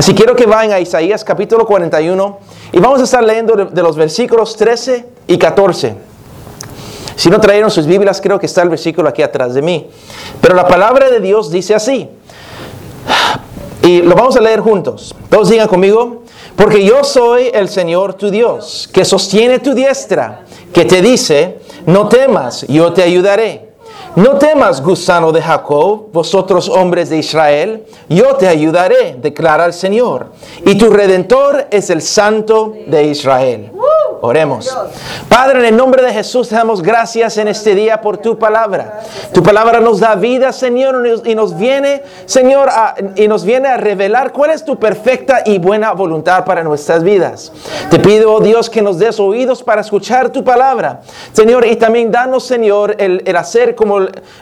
Así quiero que vayan a Isaías capítulo 41 y vamos a estar leyendo de los versículos 13 y 14. Si no trajeron sus Biblias, creo que está el versículo aquí atrás de mí. Pero la palabra de Dios dice así. Y lo vamos a leer juntos. Todos digan conmigo. Porque yo soy el Señor tu Dios, que sostiene tu diestra, que te dice, no temas, yo te ayudaré. No temas, gusano de Jacob, vosotros hombres de Israel, yo te ayudaré, declara el Señor. Y tu Redentor es el Santo de Israel. Oremos. Padre, en el nombre de Jesús te damos gracias en este día por tu palabra. Tu palabra nos da vida, Señor, y nos viene, Señor, a revelar cuál es tu perfecta y buena voluntad para nuestras vidas. Te pido, oh Dios, que nos des oídos para escuchar tu palabra, Señor, y también danos, Señor, el hacer como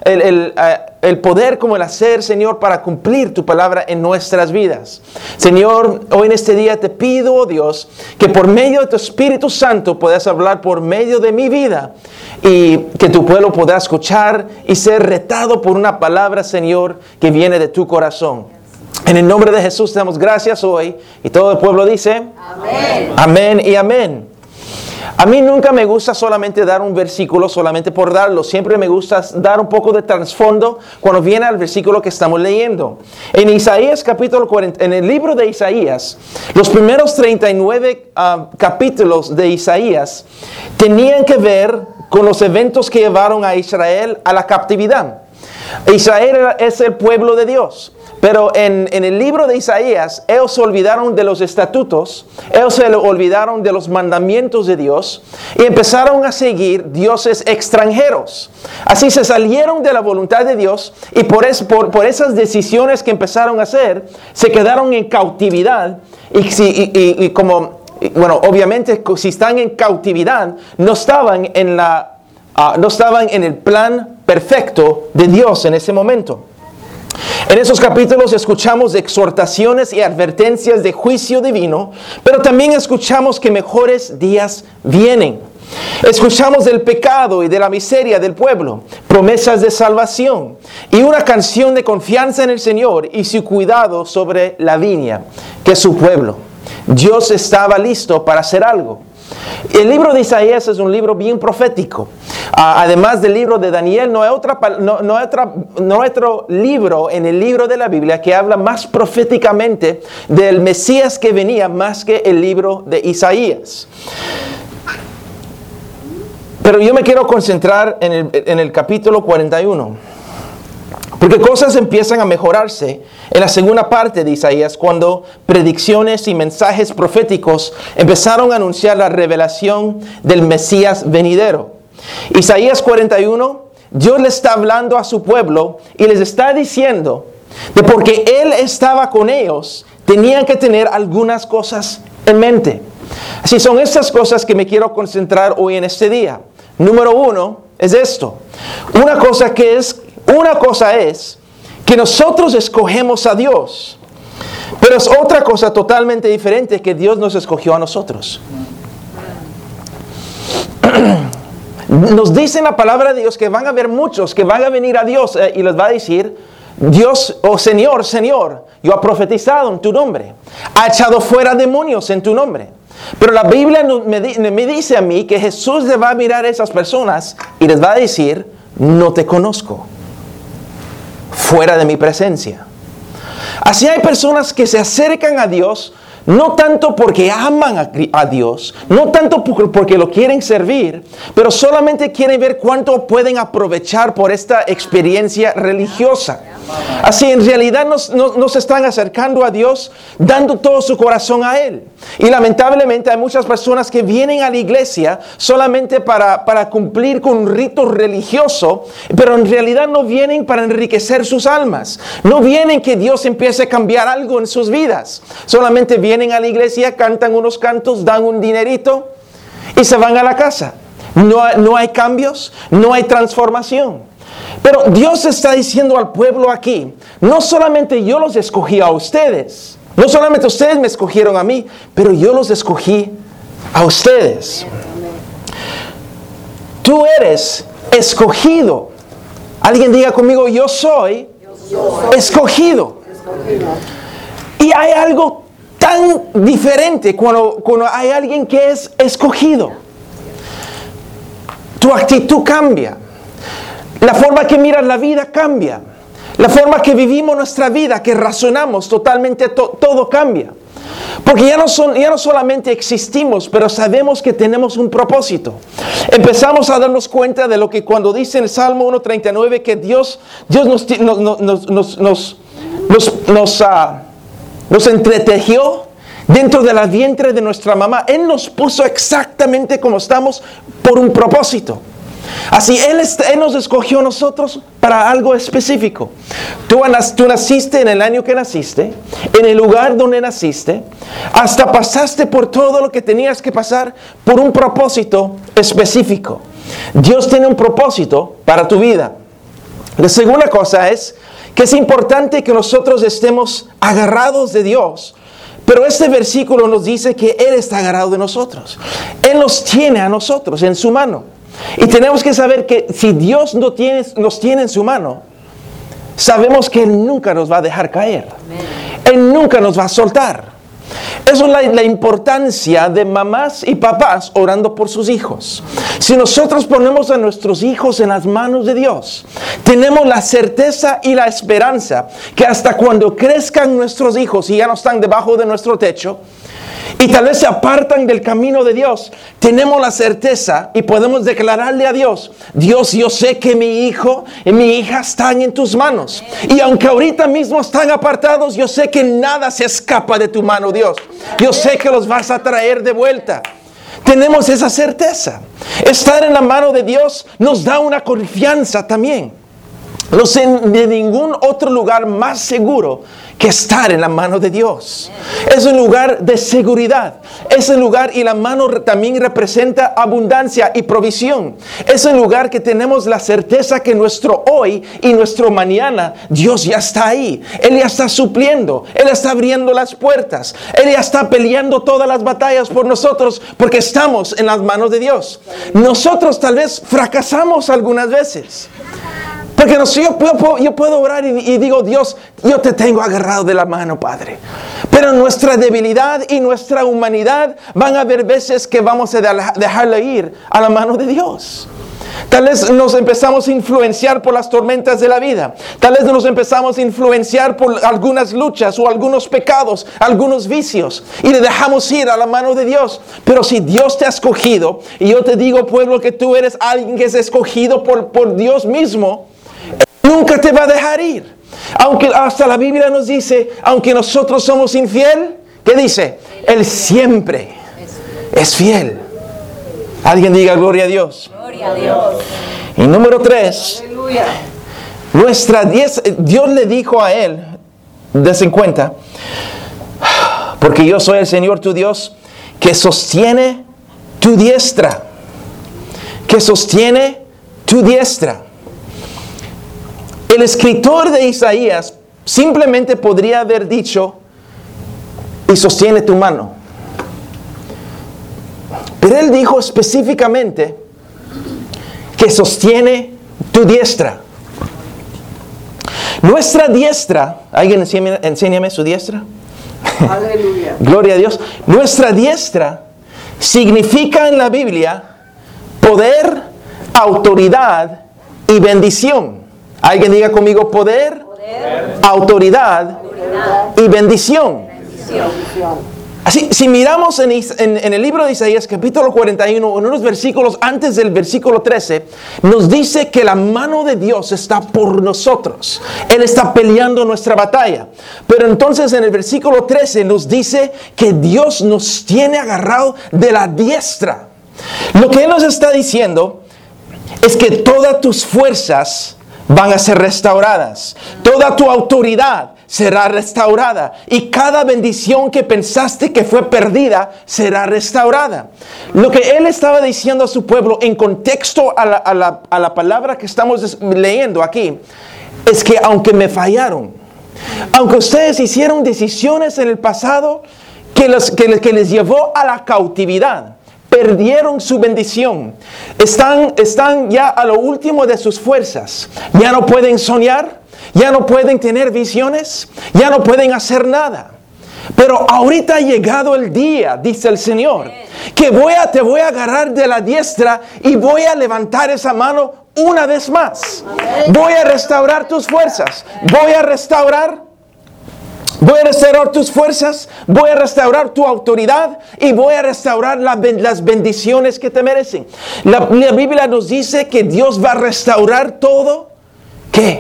el poder como el hacer, Señor, para cumplir tu palabra en nuestras vidas. Señor, hoy en este día te pido, oh Dios, que por medio de tu Espíritu Santo puedas hablar por medio de mi vida y que tu pueblo pueda escuchar y ser retado por una palabra, Señor, que viene de tu corazón. En el nombre de Jesús te damos gracias hoy y todo el pueblo dice amén, amén y amén. A mí nunca me gusta solamente dar un versículo solamente por darlo. Siempre me gusta dar un poco de trasfondo cuando viene al versículo que estamos leyendo. En Isaías capítulo 40, en el libro de Isaías, los primeros 39 capítulos de Isaías tenían que ver con los eventos que llevaron a Israel a la captividad. Israel es el pueblo de Dios. Pero en el libro de Isaías, ellos se olvidaron de los estatutos, ellos se olvidaron de los mandamientos de Dios y empezaron a seguir dioses extranjeros. Así se salieron de la voluntad de Dios y por esas decisiones que empezaron a hacer, se quedaron en cautividad y como, bueno, obviamente si están en cautividad, no estaban en el plan perfecto de Dios en ese momento. En esos capítulos escuchamos exhortaciones y advertencias de juicio divino, pero también escuchamos que mejores días vienen. Escuchamos del pecado y de la miseria del pueblo, promesas de salvación y una canción de confianza en el Señor y su cuidado sobre la viña, que es su pueblo. Dios estaba listo para hacer algo. El libro de Isaías es un libro bien profético. Además del libro de Daniel, no hay otro libro en el libro de la Biblia que habla más proféticamente del Mesías que venía más que el libro de Isaías. Pero yo me quiero concentrar en el capítulo 41. Porque cosas empiezan a mejorarse en la segunda parte de Isaías cuando predicciones y mensajes proféticos empezaron a anunciar la revelación del Mesías venidero. Isaías 41, Dios le está hablando a su pueblo y les está diciendo de porque Él estaba con ellos, tenían que tener algunas cosas en mente. Así son estas cosas que me quiero concentrar hoy en este día. Número 1 es esto. Una cosa es que nosotros escogemos a Dios, pero es otra cosa totalmente diferente que Dios nos escogió a nosotros. Nos dice en la palabra de Dios que van a haber muchos que van a venir a Dios y les va a decir, Dios, oh Señor, Señor, yo he profetizado en tu nombre, ha echado fuera demonios en tu nombre. Pero la Biblia me dice a mí que Jesús le va a mirar a esas personas y les va a decir, no te conozco. Fuera de mi presencia. Así hay personas que se acercan a Dios no tanto porque aman a Dios, no tanto porque lo quieren servir, pero solamente quieren ver cuánto pueden aprovechar por esta experiencia religiosa. Así en realidad no se están acercando a Dios dando todo su corazón a Él. Y lamentablemente hay muchas personas que vienen a la iglesia solamente para cumplir con un rito religioso, pero en realidad no vienen para enriquecer sus almas. No vienen que Dios empiece a cambiar algo en sus vidas. Solamente vienen a la iglesia, cantan unos cantos, dan un dinerito y se van a la casa. No hay cambios, no hay transformación. Pero Dios está diciendo al pueblo aquí, no solamente yo los escogí a ustedes, no solamente ustedes me escogieron a mí, pero yo los escogí a ustedes. Tú eres escogido. Alguien diga conmigo, yo soy escogido. Y hay algo tan diferente cuando hay alguien que es escogido. Tu actitud cambia. La forma que miras la vida cambia. La forma que vivimos nuestra vida, que razonamos totalmente, todo cambia. Porque ya no solamente existimos, pero sabemos que tenemos un propósito. Empezamos a darnos cuenta de lo que cuando dice en el Salmo 139 que Dios nos entretejió dentro de la vientre de nuestra mamá. Él nos puso exactamente como estamos por un propósito. Así Él nos escogió a nosotros para algo específico. Tú naciste en el año que naciste, en el lugar donde naciste, hasta pasaste por todo lo que tenías que pasar por un propósito específico. Dios tiene un propósito para tu vida. La segunda cosa es que es importante que nosotros estemos agarrados de Dios. Pero este versículo nos dice que Él está agarrado de nosotros. Él nos tiene a nosotros en su mano. Y tenemos que saber que si Dios nos tiene en su mano, sabemos que Él nunca nos va a dejar caer. Él nunca nos va a soltar. Eso es la importancia de mamás y papás orando por sus hijos. Si nosotros ponemos a nuestros hijos en las manos de Dios, tenemos la certeza y la esperanza que hasta cuando crezcan nuestros hijos y ya no están debajo de nuestro techo, y tal vez se apartan del camino de Dios, tenemos la certeza y podemos declararle a Dios: Dios, yo sé que mi hijo y mi hija están en tus manos. Y aunque ahorita mismo están apartados, yo sé que nada se escapa de tu mano, Dios. Yo sé que los vas a traer de vuelta. Tenemos esa certeza. Estar en la mano de Dios nos da una confianza también. No sé de ningún otro lugar más seguro que estar en la mano de Dios. Es un lugar de seguridad. Es un lugar, y la mano también representa abundancia y provisión. Es un lugar que tenemos la certeza que nuestro hoy y nuestro mañana, Dios ya está ahí. Él ya está supliendo. Él está abriendo las puertas. Él ya está peleando todas las batallas por nosotros porque estamos en las manos de Dios. Nosotros tal vez fracasamos algunas veces. Porque yo puedo orar y digo: Dios, yo te tengo agarrado de la mano, Padre. Pero nuestra debilidad y nuestra humanidad van a haber veces que vamos a dejarle ir a la mano de Dios. Tal vez nos empezamos a influenciar por las tormentas de la vida. Tal vez nos empezamos a influenciar por algunas luchas o algunos pecados, algunos vicios. Y le dejamos ir a la mano de Dios. Pero si Dios te ha escogido, y yo te digo, pueblo, que tú eres alguien que es escogido por Dios mismo, nunca te va a dejar ir. Aunque hasta la Biblia nos dice, aunque nosotros somos infiel, ¿qué dice? Él siempre es fiel. Alguien diga gloria a Dios. Gloria a Dios. Y número 3, Dios le dijo a él, desen cuenta, porque yo soy el Señor tu Dios, que sostiene tu diestra. Que sostiene tu diestra. El escritor de Isaías simplemente podría haber dicho: y sostiene tu mano. Pero él dijo específicamente que sostiene tu diestra. Nuestra diestra, ¿alguien enséñame su diestra? Aleluya. Gloria a Dios. Nuestra diestra significa en la Biblia poder, autoridad y bendición. Alguien diga conmigo: poder, autoridad y bendición. Así, si miramos en el libro de Isaías, capítulo 41, en unos versículos antes del versículo 13, nos dice que la mano de Dios está por nosotros. Él está peleando nuestra batalla. Pero entonces en el versículo 13 nos dice que Dios nos tiene agarrado de la diestra. Lo que Él nos está diciendo es que todas tus fuerzas van a ser restauradas. Toda tu autoridad será restaurada. Y cada bendición que pensaste que fue perdida será restaurada. Lo que Él estaba diciendo a su pueblo en contexto a la palabra que estamos leyendo aquí, es que aunque me fallaron, aunque ustedes hicieron decisiones en el pasado que les llevó a la cautividad, perdieron su bendición, están ya a lo último de sus fuerzas, ya no pueden soñar, ya no pueden tener visiones, ya no pueden hacer nada. Pero ahorita ha llegado el día, dice el Señor, que te voy a agarrar de la diestra y voy a levantar esa mano una vez más. Voy a restaurar tus fuerzas. Voy a restaurar tus fuerzas, voy a restaurar tu autoridad y voy a restaurar las bendiciones que te merecen. La Biblia nos dice que Dios va a restaurar todo. ¿Qué?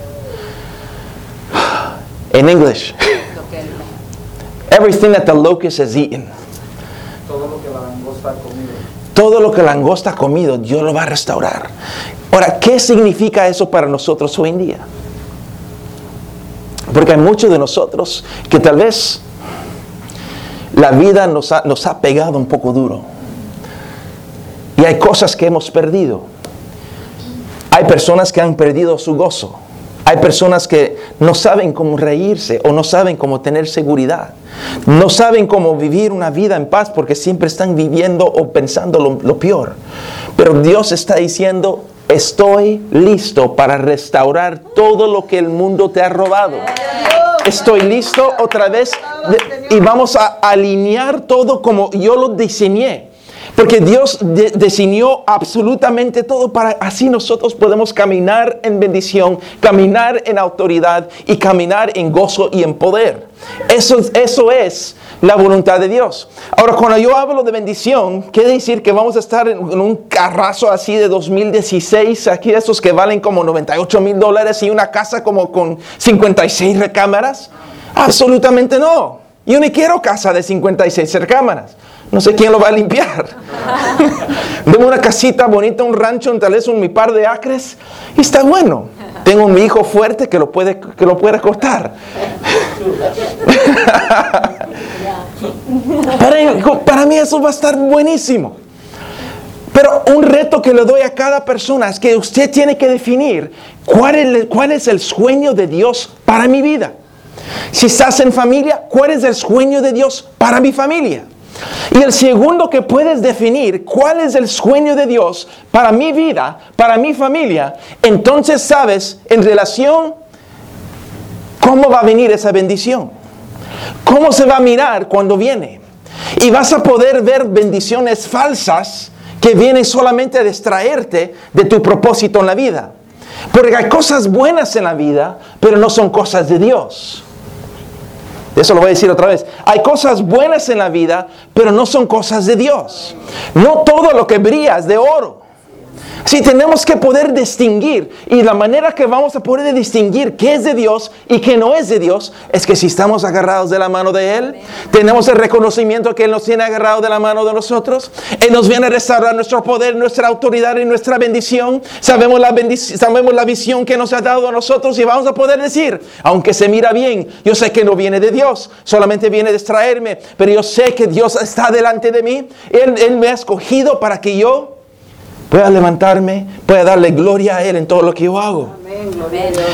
En English. Everything that the locust has eaten. Todo lo que la langosta ha comido. Todo lo que la langosta ha comido, Dios lo va a restaurar. Ahora, ¿qué significa eso para nosotros hoy en día? Porque hay muchos de nosotros que tal vez la vida nos ha pegado un poco duro. Y hay cosas que hemos perdido. Hay personas que han perdido su gozo. Hay personas que no saben cómo reírse o no saben cómo tener seguridad. No saben cómo vivir una vida en paz porque siempre están viviendo o pensando lo peor. Pero Dios está diciendo, estoy listo para restaurar todo lo que el mundo te ha robado. Estoy listo otra vez y vamos a alinear todo como yo lo diseñé. Porque Dios diseñó absolutamente todo para así nosotros podemos caminar en bendición, caminar en autoridad y caminar en gozo y en poder. Eso es la voluntad de Dios. Ahora, cuando yo hablo de bendición, quiere decir que vamos a estar en un carrazo así de 2016, aquí esos que valen como $98,000 y una casa como con 56 recámaras. Absolutamente no. Yo ni quiero casa de 56 recámaras. No sé quién lo va a limpiar. Tengo una casita bonita, un rancho, tal vez un par de acres. Y está bueno. Tengo un hijo fuerte que lo puede cortar. Para mí eso va a estar buenísimo. Pero un reto que le doy a cada persona es que usted tiene que definir cuál es el sueño de Dios para mi vida. Si estás en familia, ¿cuál es el sueño de Dios para mi familia? Y el segundo que puedes definir cuál es el sueño de Dios para mi vida, para mi familia, entonces sabes en relación cómo va a venir esa bendición. Cómo se va a mirar cuando viene. Y vas a poder ver bendiciones falsas que vienen solamente a distraerte de tu propósito en la vida. Porque hay cosas buenas en la vida, pero no son cosas de Dios. Eso lo voy a decir otra vez. Hay cosas buenas en la vida, pero no son cosas de Dios. No todo lo que brilla es de oro. Sí, tenemos que poder distinguir. Y la manera que vamos a poder distinguir qué es de Dios y qué no es de Dios es que si estamos agarrados de la mano de Él, tenemos el reconocimiento que Él nos tiene agarrado de la mano de nosotros. Él nos viene a restaurar nuestro poder, nuestra autoridad y nuestra bendición. Sabemos la visión que nos ha dado a nosotros y vamos a poder decir, aunque se mira bien, yo sé que no viene de Dios, solamente viene a distraerme, pero yo sé que Dios está delante de mí. Él me ha escogido para que yo pueda levantarme, pueda darle gloria a Él en todo lo que yo hago. Amén, gloria a Dios.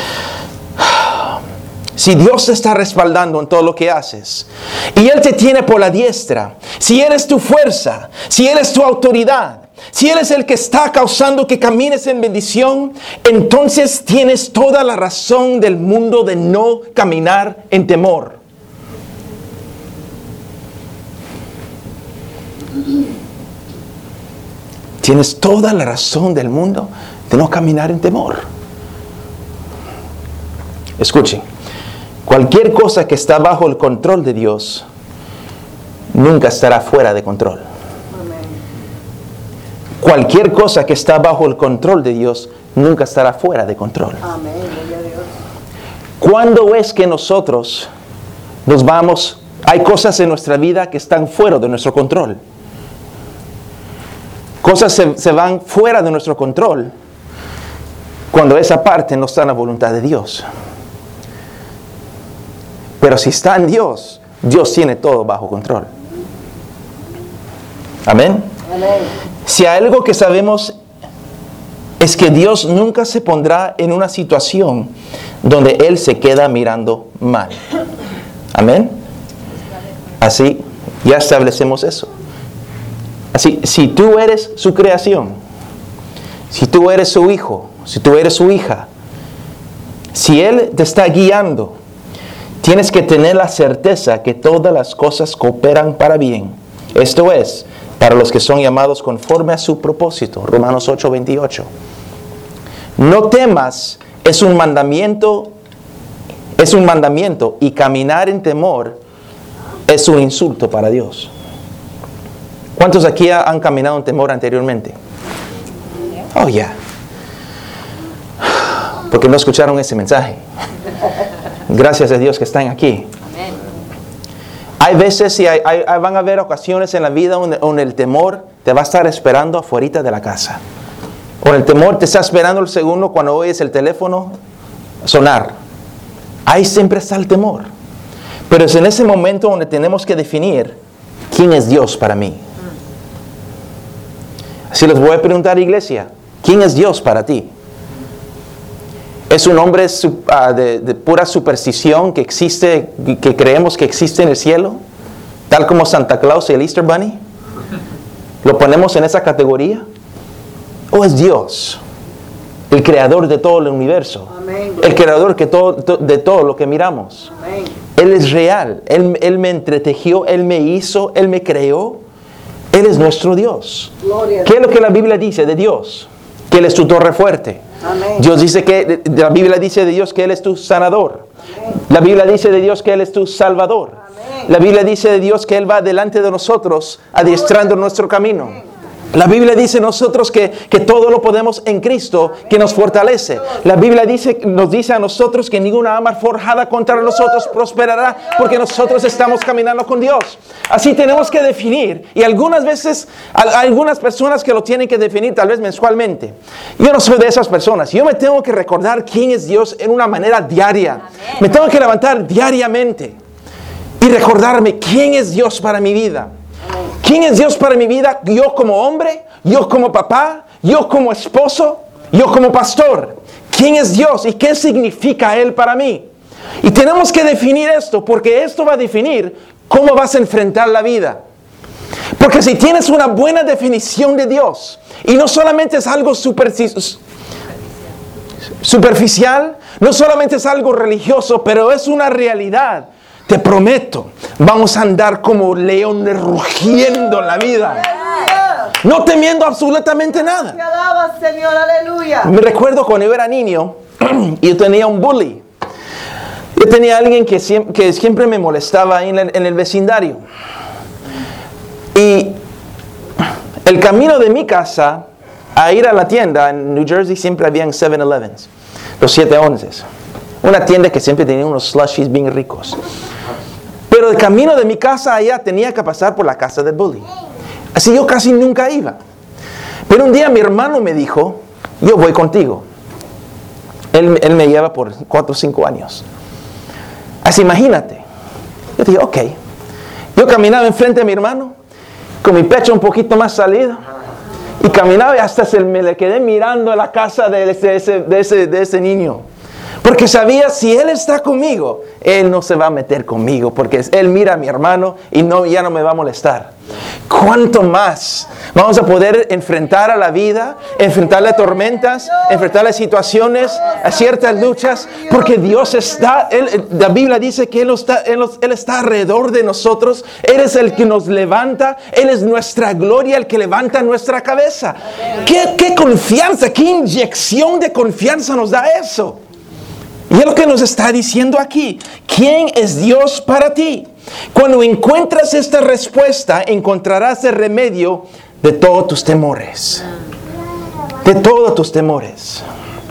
Si Dios te está respaldando en todo lo que haces y Él te tiene por la diestra, si Él es tu fuerza, si Él es tu autoridad, si Él es el que está causando que camines en bendición, entonces tienes toda la razón del mundo de no caminar en temor. Tienes toda la razón del mundo de no caminar en temor. Escuchen, cualquier cosa que está bajo el control de Dios nunca estará fuera de control. Amén. Cualquier cosa que está bajo el control de Dios nunca estará fuera de control. Amén, gloria a Dios. ¿Cuándo es que nosotros nos vamos? Hay cosas en nuestra vida que están fuera de nuestro control. Cosas se van fuera de nuestro control cuando esa parte no está en la voluntad de Dios. Pero si está en Dios, Dios tiene todo bajo control. Amén. Amén. Si hay algo que sabemos es que Dios nunca se pondrá en una situación donde Él se queda mirando mal. Amén. Así ya establecemos eso. Así, si tú eres su creación, si tú eres su hijo, si tú eres su hija, si Él te está guiando tienes que tener la certeza que todas las cosas cooperan para bien. Esto es, para los que son llamados conforme a su propósito. Romanos 8:28. No temas es un mandamiento y caminar en temor es un insulto para Dios. ¿Cuántos aquí han caminado en temor anteriormente? Oh, ya. Porque no escucharon ese mensaje. Gracias a Dios que están aquí. Hay veces y van a haber ocasiones en la vida donde el temor te va a estar esperando afuera de la casa. O el temor te está esperando el segundo cuando oyes el teléfono sonar. Ahí siempre está el temor. Pero es en ese momento donde tenemos que definir quién es Dios para mí. Así les voy a preguntar, iglesia, ¿quién es Dios para ti? ¿Es un hombre de pura superstición que existe, que creemos que existe en el cielo? Tal como Santa Claus y el Easter Bunny. ¿Lo ponemos en esa categoría? ¿O es Dios, el creador de todo el universo? Amén. El creador de todo lo que miramos. Amén. Él es real. Él me entretejió, Él me hizo, Él me creó. Él es nuestro Dios. Gloria a ¿Qué es lo que la Biblia dice de Dios? Que Él es tu torre fuerte. Amén. Dios dice que, la Biblia dice de Dios que Él es tu sanador. Amén. La Biblia dice de Dios que Él es tu salvador. Amén. La Biblia dice de Dios que Él va delante de nosotros, adiestrando nuestro camino. La Biblia dice nosotros que todo lo podemos en Cristo, que nos fortalece. La Biblia nos dice a nosotros que ninguna arma forjada contra nosotros prosperará, porque nosotros estamos caminando con Dios. Así tenemos que definir, y algunas veces, hay algunas personas que lo tienen que definir tal vez mensualmente. Yo no soy de esas personas. Yo me tengo que recordar quién es Dios en una manera diaria. Me tengo que levantar diariamente y recordarme quién es Dios para mi vida. ¿Quién es Dios para mi vida? Yo como hombre, yo como papá, yo como esposo, yo como pastor. ¿Quién es Dios y qué significa Él para mí? Y tenemos que definir esto, porque esto va a definir cómo vas a enfrentar la vida. Porque si tienes una buena definición de Dios, y no solamente es algo superficial, no solamente es algo religioso, pero es una realidad. Te prometo, vamos a andar como leones rugiendo en la vida. No temiendo absolutamente nada. Te alabas, Señor, aleluya. Me recuerdo cuando yo era niño y yo tenía un bully. Yo tenía alguien que siempre me molestaba ahí en el vecindario. Y el camino de mi casa a ir a la tienda en New Jersey siempre habían 7-Elevens, los 7-11s. Una tienda que siempre tenía unos slushies bien ricos. Pero el camino de mi casa allá tenía que pasar por la casa del bully. Así yo casi nunca iba. Pero un día mi hermano me dijo, yo voy contigo. Él me lleva por 4 o 5 años. Así imagínate. Yo dije, ok. Yo caminaba enfrente de mi hermano, con mi pecho un poquito más salido. Y caminaba y hasta me le quedé mirando a la casa de ese niño. Porque sabía, si él está conmigo, él no se va a meter conmigo, porque él mira a mi hermano y ya no me va a molestar. ¿Cuánto más vamos a poder enfrentar a la vida, enfrentar las tormentas, enfrentar las situaciones, a ciertas luchas? Porque Dios está, la Biblia dice que Él está alrededor de nosotros. Él es el que nos levanta, Él es nuestra gloria, el que levanta nuestra cabeza. ¿Qué confianza, qué inyección de confianza nos da eso? Y es lo que nos está diciendo aquí. ¿Quién es Dios para ti? Cuando encuentras esta respuesta, encontrarás el remedio de todos tus temores. De todos tus temores.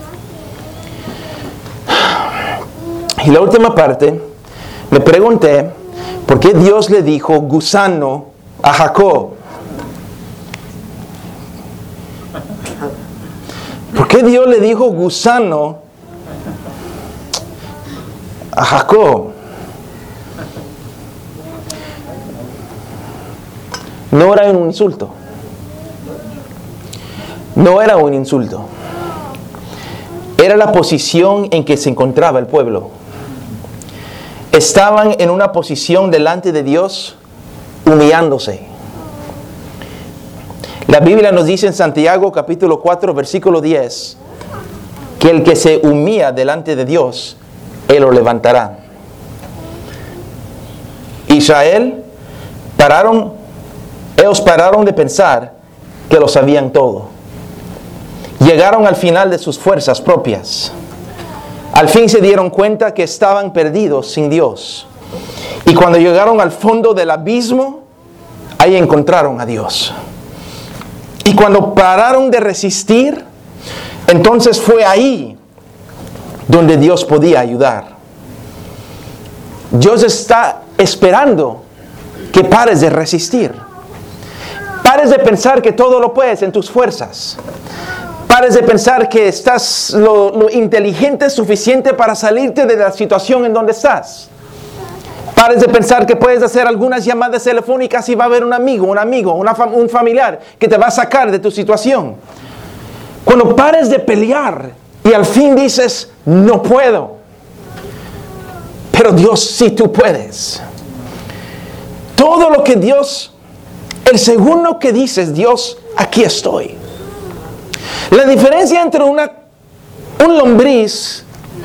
Y la última parte, me pregunté, ¿por qué Dios le dijo gusano a Jacob? ¿Por qué Dios le dijo gusano a Jacob? No era un insulto. No era un insulto. Era la posición en que se encontraba el pueblo. Estaban en una posición delante de Dios, humillándose. La Biblia nos dice en Santiago capítulo 4, versículo 10, que el que se humilla delante de Dios, Él lo levantará. Israel ellos pararon de pensar que lo sabían todo. Llegaron al final de sus fuerzas propias. Al fin se dieron cuenta que estaban perdidos sin Dios. Y cuando llegaron al fondo del abismo, ahí encontraron a Dios. Y cuando pararon de resistir, entonces fue ahí donde Dios podía ayudar. Dios está esperando que pares de resistir. Pares de pensar que todo lo puedes en tus fuerzas. Pares de pensar que estás lo inteligente suficiente para salirte de la situación en donde estás. Pares de pensar que puedes hacer algunas llamadas telefónicas y va a haber un amigo, un familiar que te va a sacar de tu situación. Cuando pares de pelear y al fin dices, no puedo. Pero Dios, sí tú puedes. Todo lo que Dios, el segundo que dices, Dios, aquí estoy. La diferencia entre un lombriz,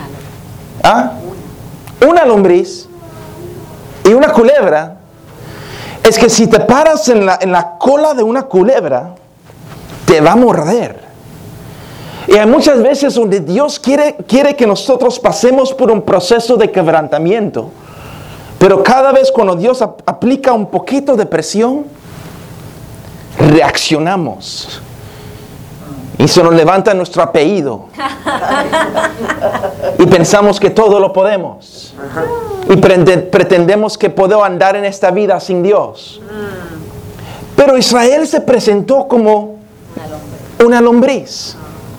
una lombriz y una culebra, es que si te paras en la cola de una culebra, te va a morder. Y hay muchas veces donde Dios quiere que nosotros pasemos por un proceso de quebrantamiento. Pero cada vez cuando Dios aplica un poquito de presión, reaccionamos. Y se nos levanta nuestro apellido. Y pensamos que todo lo podemos. Y pretendemos que puedo andar en esta vida sin Dios. Pero Israel se presentó como una lombriz.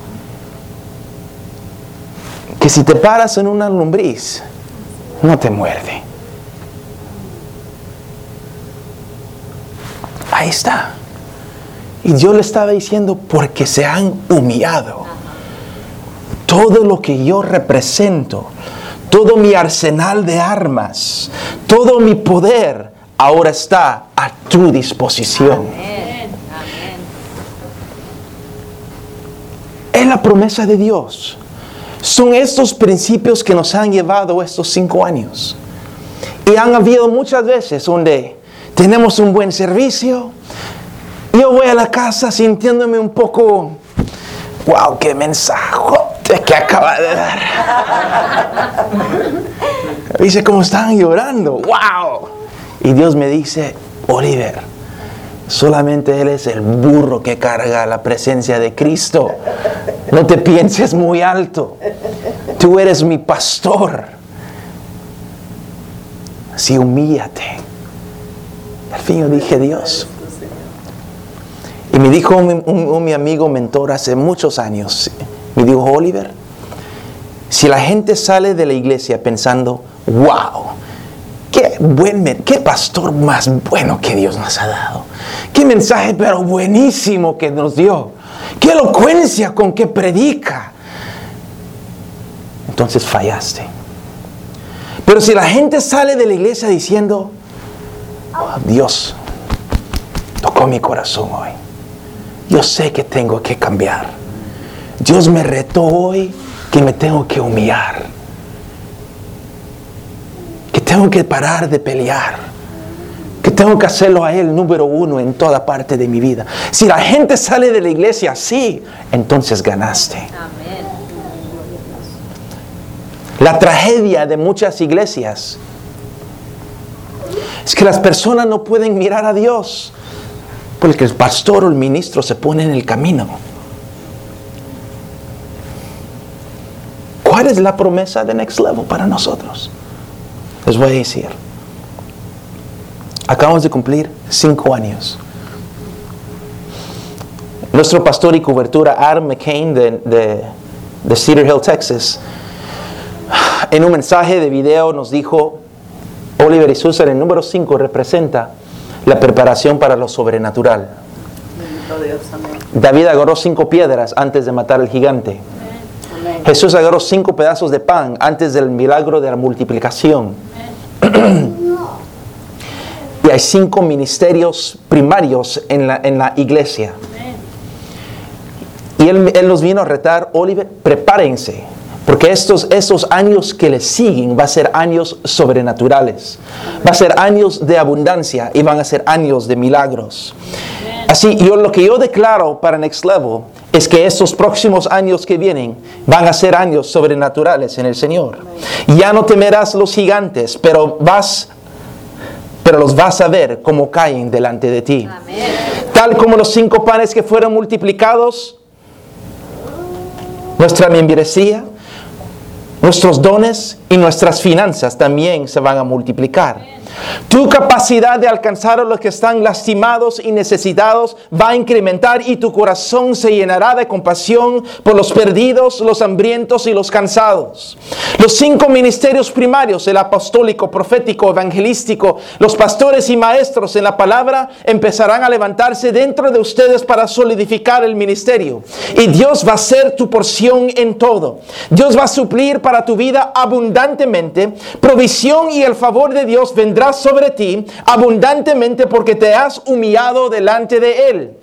Que si te paras en una lombriz, no te muerde. Ahí está. Y Dios le estaba diciendo, porque se han humillado. Todo lo que yo represento, todo mi arsenal de armas, todo mi poder, ahora está a tu disposición. Amén. Amén. Es la promesa de Dios. Son estos principios que nos han llevado estos 5 años. Y han habido muchas veces donde tenemos un buen servicio. Yo voy a la casa sintiéndome un poco, wow, qué mensajote que acaba de dar. Dice, ¿cómo están llorando? Wow. Y Dios me dice, Oliver, solamente Él es el burro que carga la presencia de Cristo. No te pienses muy alto. Tú eres mi pastor. Así humíllate. Al fin yo dije, Dios. Y me dijo mi amigo mentor hace muchos años, me dijo, Oliver, si la gente sale de la iglesia pensando, wow, qué pastor más bueno que Dios nos ha dado, qué mensaje pero buenísimo que nos dio, qué elocuencia con que predica, entonces fallaste. Pero si la gente sale de la iglesia diciendo, oh, Dios tocó mi corazón hoy, yo sé que tengo que cambiar. Dios me retó hoy que me tengo que humillar. Que tengo que parar de pelear. Que tengo que hacerlo a Él número 1 en toda parte de mi vida. Si la gente sale de la iglesia así, entonces ganaste. Amén. La tragedia de muchas iglesias es que las personas no pueden mirar a Dios. Porque el pastor o el ministro se pone en el camino. ¿Cuál es la promesa de Next Level para nosotros? Les voy a decir. Acabamos de cumplir 5 años. Nuestro pastor y cobertura, Adam McCain, de Cedar Hill, Texas, en un mensaje de video nos dijo, Oliver y Susan, el número 5 representa la preparación para lo sobrenatural. David agarró 5 piedras antes de matar al gigante. Jesús agarró 5 pedazos de pan antes del milagro de la multiplicación. Y hay 5 ministerios primarios en la iglesia. Y él nos vino a retar, Oliver, prepárense, Porque estos años que le siguen va a ser años sobrenaturales. Va a ser años de abundancia y van a ser años de milagros. Así, lo que yo declaro para Next Level es que estos próximos años que vienen van a ser años sobrenaturales en el Señor. Ya no temerás los gigantes, pero los vas a ver como caen delante de ti. Amén. Tal como los 5 panes que fueron multiplicados, nuestra membresía, nuestros dones y nuestras finanzas también se van a multiplicar. Tu capacidad de alcanzar a los que están lastimados y necesitados va a incrementar y tu corazón se llenará de compasión por los perdidos, los hambrientos y los cansados. Los 5 ministerios primarios, el apostólico, profético, evangelístico, los pastores y maestros en la palabra empezarán a levantarse dentro de ustedes para solidificar el ministerio. Y Dios va a ser tu porción en todo. Dios va a suplir para tu vida abundantemente. Provisión y el favor de Dios vendrá sobre ti abundantemente porque te has humillado delante de Él.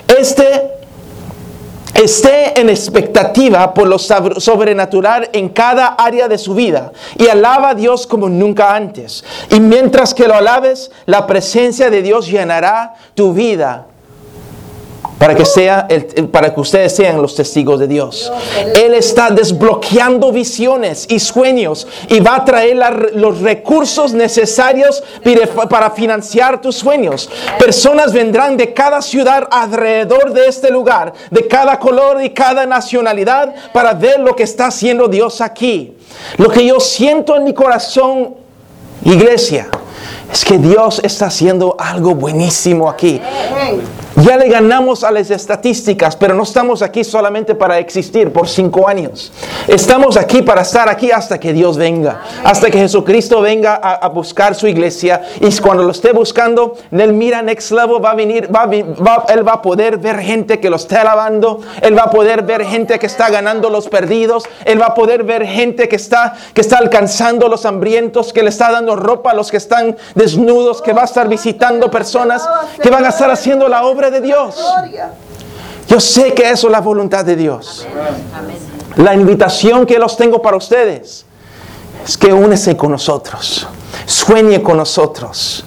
Esté en expectativa por lo sobrenatural en cada área de su vida y alaba a Dios como nunca antes. Y mientras que lo alabes, la presencia de Dios llenará tu vida para que ustedes sean los testigos de Dios. Él está desbloqueando visiones y sueños y va a traer los recursos necesarios para financiar tus sueños. Personas vendrán de cada ciudad alrededor de este lugar, de cada color y cada nacionalidad, para ver lo que está haciendo Dios aquí. Lo que yo siento en mi corazón, iglesia, es que Dios está haciendo algo buenísimo aquí. Ya le ganamos a las estadísticas, pero no estamos aquí solamente para existir por 5 años. Estamos aquí para estar aquí hasta que Dios venga, hasta que Jesucristo venga a buscar su iglesia. Y cuando lo esté buscando, Él mira Next Level, Él va a poder ver gente que lo está alabando. Él va a poder ver gente que está ganando los perdidos. Él va a poder ver gente que está alcanzando los hambrientos, que le está dando ropa a los que están desnudos, que va a estar visitando personas, que van a estar haciendo la obra de Dios. Yo sé que eso es la voluntad de Dios. La invitación que los tengo para ustedes es que únese con nosotros, sueñe con nosotros,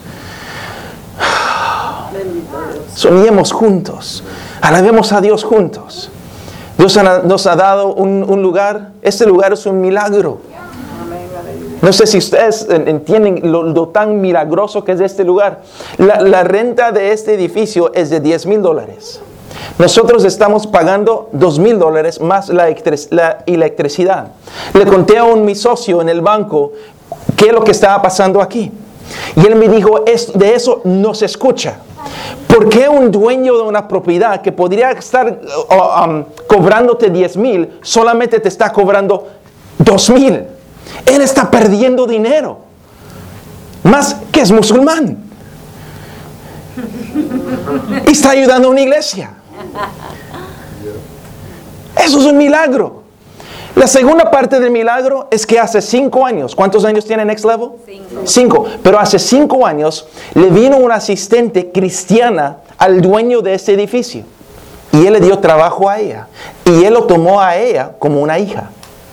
soñemos juntos, alabemos a Dios juntos. Dios nos ha dado un lugar. Este lugar es un milagro. No sé si ustedes entienden lo tan milagroso que es este lugar. La renta de este edificio es de $10,000. Nosotros estamos pagando $2,000 más la electricidad. Le conté a mi socio en el banco qué es lo que estaba pasando aquí. Y él me dijo, de eso no se escucha. ¿Por qué un dueño de una propiedad que podría estar cobrándote $10,000 solamente te está cobrando $2,000? Él está perdiendo dinero. Más que es musulmán. Y está ayudando a una iglesia. Eso es un milagro. La segunda parte del milagro es que hace 5 años, ¿cuántos años tiene Next Level? 5. Pero hace 5 años le vino una asistente cristiana al dueño de este edificio. Y él le dio trabajo a ella. Y él lo tomó a ella como una hija.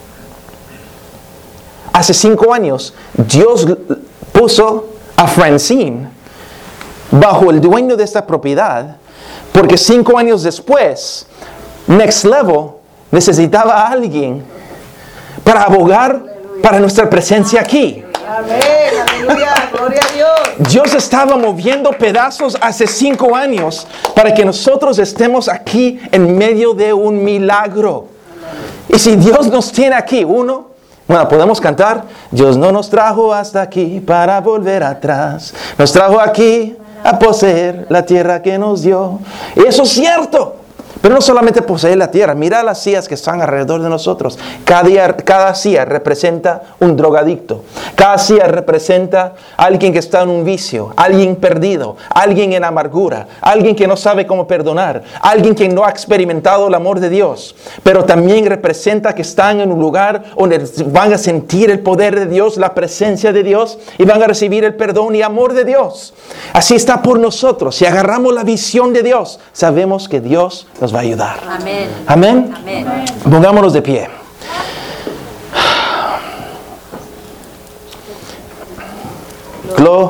Hace 5 años, Dios puso a Francine bajo el dueño de esta propiedad, porque 5 años después, Next Level necesitaba a alguien para abogar para nuestra presencia aquí. Amén, aleluya, gloria a Dios. Dios estaba moviendo pedazos hace 5 años para que nosotros estemos aquí en medio de un milagro. Y si Dios nos tiene aquí, podemos cantar. Dios no nos trajo hasta aquí para volver atrás. Nos trajo aquí a poseer la tierra que nos dio. Y eso es cierto. Pero no solamente poseer la tierra. Mira las sillas que están alrededor de nosotros. Cada silla representa un drogadicto. Cada silla representa a alguien que está en un vicio. Alguien perdido. Alguien en amargura. Alguien que no sabe cómo perdonar. Alguien que no ha experimentado el amor de Dios. Pero también representa que están en un lugar donde van a sentir el poder de Dios, la presencia de Dios, y van a recibir el perdón y amor de Dios. Así está por nosotros. Si agarramos la visión de Dios, sabemos que Dios nos va a ayudar. Amén. Amén. Amén. Pongámonos de pie.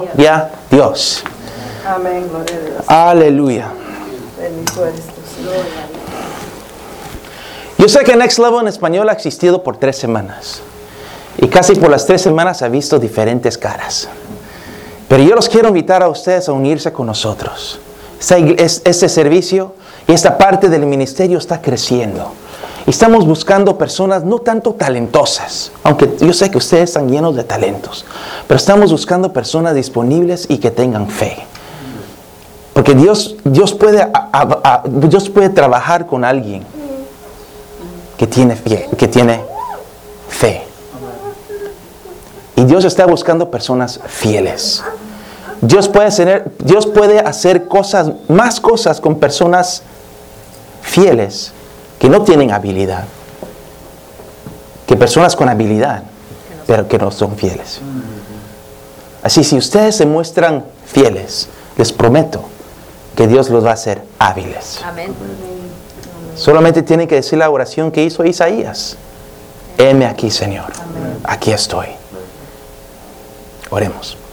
a Dios. Amén, gloria a Dios. Aleluya. Bendito eres tú, Señor. Yo sé que Next Level en español ha existido por 3 semanas. Y casi por las 3 semanas ha visto diferentes caras. Pero yo los quiero invitar a ustedes a unirse con nosotros. Este servicio y esta parte del ministerio está creciendo. Y estamos buscando personas no tanto talentosas, aunque yo sé que ustedes están llenos de talentos, pero estamos buscando personas disponibles y que tengan fe. Porque Dios puede trabajar con alguien que tiene fe. Y Dios está buscando personas fieles. Dios puede hacer más cosas con personas fieles que no tienen habilidad, que personas con habilidad, pero que no son fieles. Así, si ustedes se muestran fieles, les prometo que Dios los va a hacer hábiles. Amén. Solamente tienen que decir la oración que hizo Isaías. Heme aquí, Señor. Aquí estoy. Oremos.